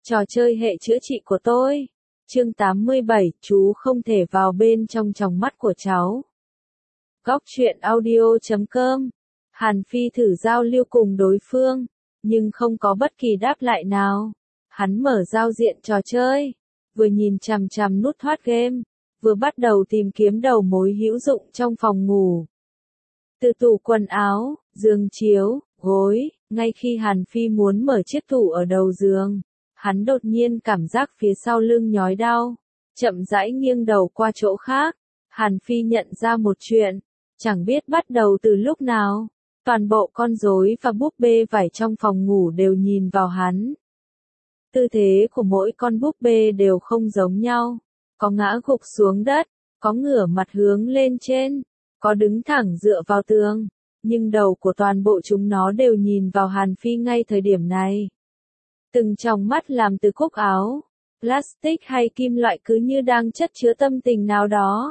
Trò chơi hệ chữa trị của tôi. Chương 87, chú không thể vào bên trong tròng mắt của cháu. Góc truyện audio.com. Hàn Phi thử giao lưu cùng đối phương, nhưng không có bất kỳ đáp lại nào. Hắn mở giao diện trò chơi, vừa nhìn chằm chằm nút thoát game, vừa bắt đầu tìm kiếm đầu mối hữu dụng trong phòng ngủ. Từ tủ quần áo, giường chiếu, gối, ngay khi Hàn Phi muốn mở chiếc tủ ở đầu giường, hắn đột nhiên cảm giác phía sau lưng nhói đau, chậm rãi nghiêng đầu qua chỗ khác. Hàn Phi nhận ra một chuyện, chẳng biết bắt đầu từ lúc nào, toàn bộ con rối và búp bê vải trong phòng ngủ đều nhìn vào hắn. Tư thế của mỗi con búp bê đều không giống nhau, có ngã gục xuống đất, có ngửa mặt hướng lên trên, có đứng thẳng dựa vào tường, nhưng đầu của toàn bộ chúng nó đều nhìn vào Hàn Phi ngay thời điểm này. Từng tròng mắt làm từ cúc áo, plastic hay kim loại cứ như đang chất chứa tâm tình nào đó.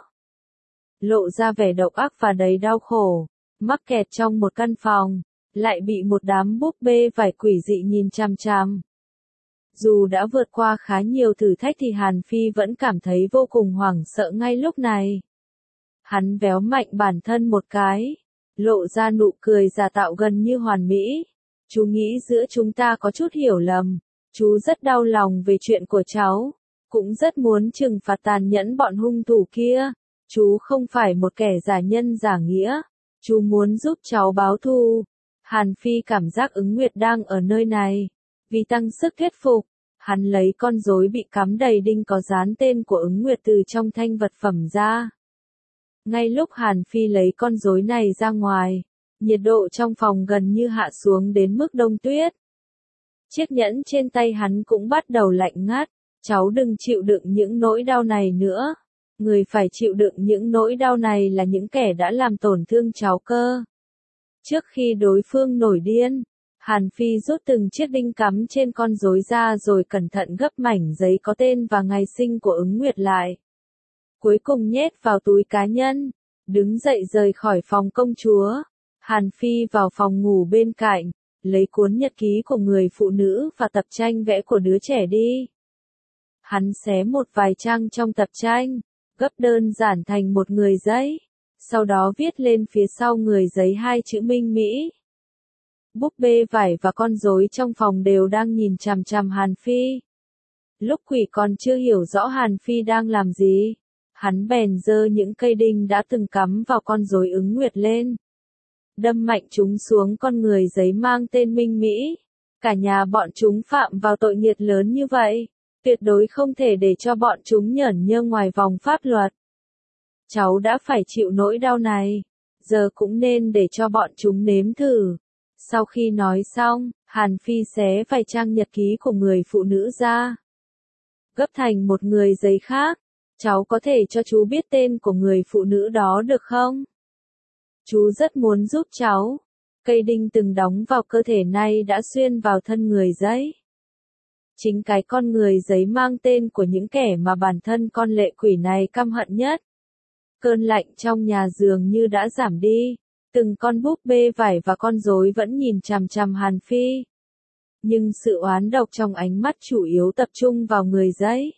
Lộ ra vẻ độc ác và đầy đau khổ, mắc kẹt trong một căn phòng, lại bị một đám búp bê vải quỷ dị nhìn chằm chằm. Dù đã vượt qua khá nhiều thử thách thì Hàn Phi vẫn cảm thấy vô cùng hoảng sợ ngay lúc này. Hắn véo mạnh bản thân một cái, lộ ra nụ cười giả tạo gần như hoàn mỹ. Chú nghĩ giữa chúng ta có chút hiểu lầm, chú rất đau lòng về chuyện của cháu, cũng rất muốn trừng phạt tàn nhẫn bọn hung thủ kia. Chú không phải một kẻ giả nhân giả nghĩa, chú muốn giúp cháu báo thù. Hàn Phi cảm giác Ứng Nguyệt đang ở nơi này. Vì tăng sức thuyết phục, hắn lấy con rối bị cắm đầy đinh có dán tên của Ứng Nguyệt từ trong thanh vật phẩm ra. Ngay lúc Hàn Phi lấy con rối này ra ngoài, nhiệt độ trong phòng gần như hạ xuống đến mức đông tuyết. Chiếc nhẫn trên tay hắn cũng bắt đầu lạnh ngắt. Cháu đừng chịu đựng những nỗi đau này nữa. Người phải chịu đựng những nỗi đau này là những kẻ đã làm tổn thương cháu cơ. Trước khi đối phương nổi điên, Hàn Phi rút từng chiếc đinh cắm trên con rối ra rồi cẩn thận gấp mảnh giấy có tên và ngày sinh của Ứng Nguyệt lại. Cuối cùng nhét vào túi cá nhân, đứng dậy rời khỏi phòng công chúa. Hàn Phi vào phòng ngủ bên cạnh, lấy cuốn nhật ký của người phụ nữ và tập tranh vẽ của đứa trẻ đi. Hắn xé một vài trang trong tập tranh, gấp đơn giản thành một người giấy, sau đó viết lên phía sau người giấy hai chữ Minh Mỹ. Búp bê vải và con rối trong phòng đều đang nhìn chằm chằm Hàn Phi. Lúc quỷ còn chưa hiểu rõ Hàn Phi đang làm gì, hắn bèn giơ những cây đinh đã từng cắm vào con rối Ứng Nguyệt lên, đâm mạnh chúng xuống con người giấy mang tên Minh Mỹ. Cả nhà bọn chúng phạm vào tội nghiệt lớn như vậy, tuyệt đối không thể để cho bọn chúng nhởn nhơ ngoài vòng pháp luật. Cháu đã phải chịu nỗi đau này, giờ cũng nên để cho bọn chúng nếm thử. Sau khi nói xong, Hàn Phi xé vài trang nhật ký của người phụ nữ ra, gấp thành một người giấy khác. Cháu có thể cho chú biết tên của người phụ nữ đó được không? Chú rất muốn giúp cháu. Cây đinh từng đóng vào cơ thể này đã xuyên vào thân người giấy. Chính cái con người giấy mang tên của những kẻ mà bản thân con lệ quỷ này căm hận nhất. Cơn lạnh trong nhà dường như đã giảm đi. Từng con búp bê vải và con rối vẫn nhìn chằm chằm Hàn Phi. Nhưng sự oán độc trong ánh mắt chủ yếu tập trung vào người giấy.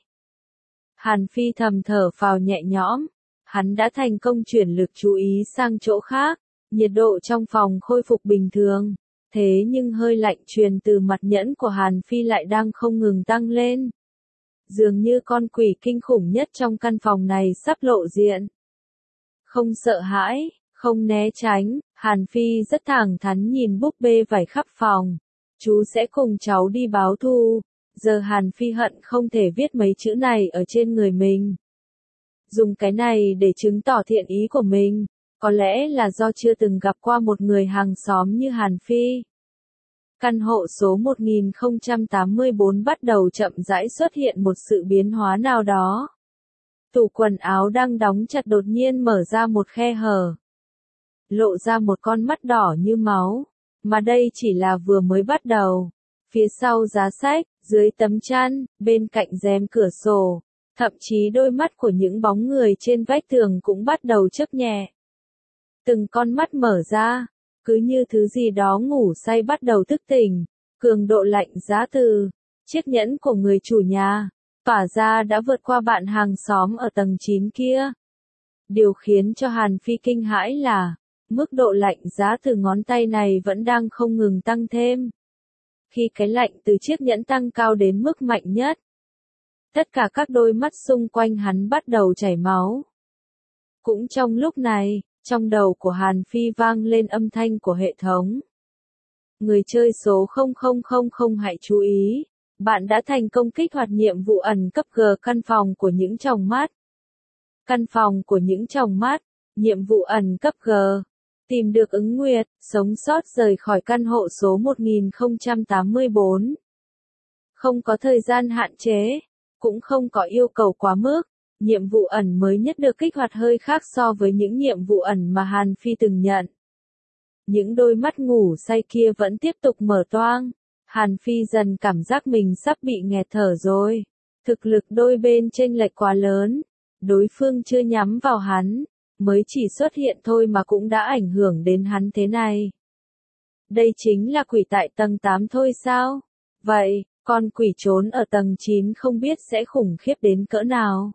Hàn Phi thầm thở phào nhẹ nhõm. Hắn đã thành công chuyển lực chú ý sang chỗ khác. Nhiệt độ trong phòng khôi phục bình thường. Thế nhưng hơi lạnh truyền từ mặt nhẫn của Hàn Phi lại đang không ngừng tăng lên. Dường như con quỷ kinh khủng nhất trong căn phòng này sắp lộ diện. Không sợ hãi, không né tránh, Hàn Phi rất thẳng thắn nhìn búp bê vải khắp phòng. Chú sẽ cùng cháu đi báo thù. Giờ Hàn Phi hận không thể viết mấy chữ này ở trên người mình. Dùng cái này để chứng tỏ thiện ý của mình. Có lẽ là do chưa từng gặp qua một người hàng xóm như Hàn Phi. Căn hộ số 1084 bắt đầu chậm rãi xuất hiện một sự biến hóa nào đó. Tủ quần áo đang đóng chặt đột nhiên mở ra một khe hở. Lộ ra một con mắt đỏ như máu. Mà đây chỉ là vừa mới bắt đầu. Phía sau giá sách, dưới tấm chăn, bên cạnh rèm cửa sổ. Thậm chí đôi mắt của những bóng người trên vách tường cũng bắt đầu chớp nhẹ. Từng con mắt mở ra, cứ như thứ gì đó ngủ say bắt đầu thức tỉnh, cường độ lạnh giá từ Chiếc nhẫn của người chủ nhà, tỏa ra đã vượt qua bạn hàng xóm ở tầng 9 kia. Điều khiến cho Hàn Phi kinh hãi là, mức độ lạnh giá từ ngón tay này vẫn đang không ngừng tăng thêm. Khi cái lạnh từ chiếc nhẫn tăng cao đến mức mạnh nhất, tất cả các đôi mắt xung quanh hắn bắt đầu chảy máu. Cũng trong lúc này, trong đầu của Hàn Phi vang lên âm thanh của hệ thống. Người chơi số 0000 hãy chú ý, bạn đã thành công kích hoạt nhiệm vụ ẩn cấp G căn phòng của những tròng mắt. Căn phòng của những tròng mắt, nhiệm vụ ẩn cấp G. Tìm được ứng nguyệt, sống sót rời khỏi căn hộ số 1084. Không có thời gian hạn chế, cũng không có yêu cầu quá mức. Nhiệm vụ ẩn mới nhất được kích hoạt hơi khác so với những nhiệm vụ ẩn mà Hàn Phi từng nhận. Những đôi mắt ngủ say kia vẫn tiếp tục mở toang. Hàn Phi dần cảm giác mình sắp bị nghẹt thở rồi. Thực lực đôi bên chênh lệch quá lớn. Đối phương chưa nhắm vào hắn, mới chỉ xuất hiện thôi mà cũng đã ảnh hưởng đến hắn thế này. Đây chính là quỷ tại tầng 8 thôi sao? Vậy, con quỷ trốn ở tầng 9 không biết sẽ khủng khiếp đến cỡ nào.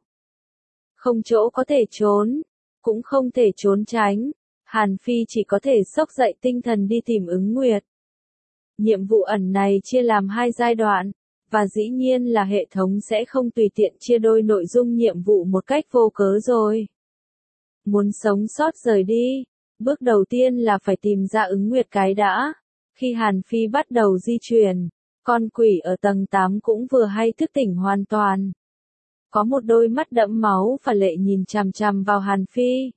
Không chỗ có thể trốn, cũng không thể trốn tránh. Hàn Phi chỉ có thể xốc dậy tinh thần đi tìm ứng nguyệt. Nhiệm vụ ẩn này chia làm 2 giai đoạn, và dĩ nhiên là hệ thống sẽ không tùy tiện chia đôi nội dung nhiệm vụ một cách vô cớ rồi. Muốn sống sót rời đi, bước đầu tiên là phải tìm ra ứng nguyệt cái đã. Khi Hàn Phi bắt đầu di chuyển, con quỷ ở tầng 8 cũng vừa hay thức tỉnh hoàn toàn. Có một đôi mắt đẫm máu và lệ nhìn chằm chằm vào Hàn Phi.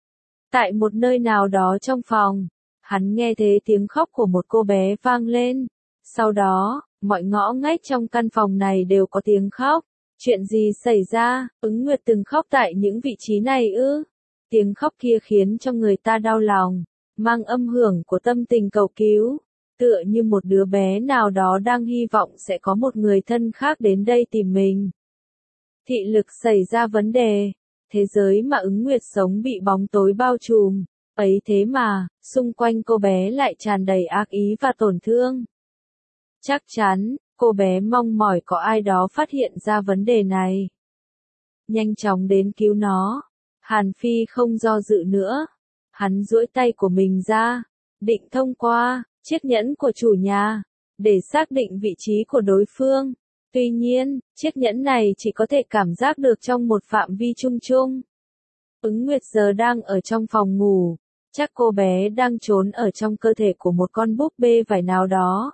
Tại một nơi nào đó trong phòng, hắn nghe thấy tiếng khóc của một cô bé vang lên. Sau đó, mọi ngõ ngách trong căn phòng này đều có tiếng khóc. Chuyện gì xảy ra? Ứng nguyệt từng khóc tại những vị trí này ư? Tiếng khóc kia khiến cho người ta đau lòng, mang âm hưởng của tâm tình cầu cứu. Tựa như một đứa bé nào đó đang hy vọng sẽ có một người thân khác đến đây tìm mình. Thị lực xảy ra vấn đề. Thế giới mà ứng nguyệt sống bị bóng tối bao trùm. Ấy thế mà, xung quanh cô bé lại tràn đầy ác ý và tổn thương. Chắc chắn, cô bé mong mỏi có ai đó phát hiện ra vấn đề này. Nhanh chóng đến cứu nó. Hàn Phi không do dự nữa. Hắn duỗi tay của mình ra, định thông qua chiếc nhẫn của chủ nhà, để xác định vị trí của đối phương. Tuy nhiên, chiếc nhẫn này chỉ có thể cảm giác được trong một phạm vi chung chung. Ứng nguyệt giờ đang ở trong phòng ngủ. Chắc cô bé đang trốn ở trong cơ thể của một con búp bê vải nào đó.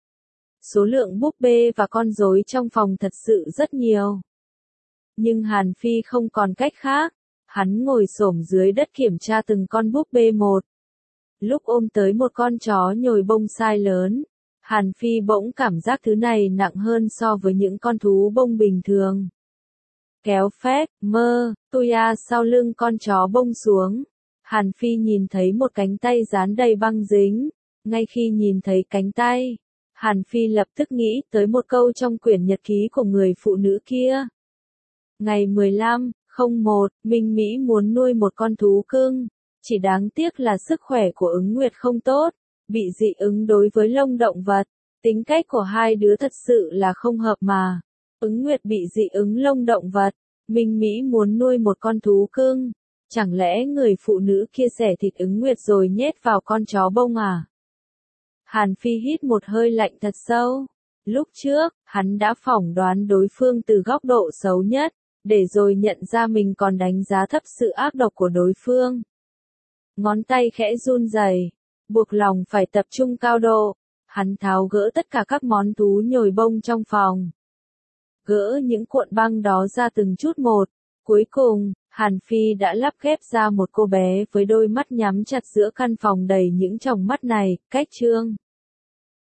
Số lượng búp bê và con rối trong phòng thật sự rất nhiều. Nhưng Hàn Phi không còn cách khác. Hắn ngồi xổm dưới đất kiểm tra từng con búp bê một. Lúc ôm tới một con chó nhồi bông sai lớn, Hàn Phi bỗng cảm giác thứ này nặng hơn so với những con thú bông bình thường. Kéo phép, mơ, tuya sau lưng con chó bông xuống. Hàn Phi nhìn thấy một cánh tay dán đầy băng dính. Ngay khi nhìn thấy cánh tay, Hàn Phi lập tức nghĩ tới một câu trong quyển nhật ký của người phụ nữ kia. Ngày 15/01, Minh Mỹ muốn nuôi một con thú cưng. Chỉ đáng tiếc là sức khỏe của ứng nguyệt không tốt, bị dị ứng đối với lông động vật. Tính cách của hai đứa thật sự là không hợp mà. Ứng nguyệt bị dị ứng lông động vật, Minh Mỹ muốn nuôi một con thú cưng. Chẳng lẽ người phụ nữ kia xẻ thịt ứng nguyệt rồi nhét vào con chó bông à? Hàn Phi hít một hơi lạnh thật sâu. Lúc trước, hắn đã phỏng đoán đối phương từ góc độ xấu nhất, để rồi nhận ra mình còn đánh giá thấp sự ác độc của đối phương. Ngón tay khẽ run rẩy, buộc lòng phải tập trung cao độ. Hắn tháo gỡ tất cả các món thú nhồi bông trong phòng. Gỡ những cuộn băng đó ra từng chút một. Cuối cùng, Hàn Phi đã lắp ghép ra một cô bé với đôi mắt nhắm chặt giữa căn phòng đầy những tròng mắt này. Cách chương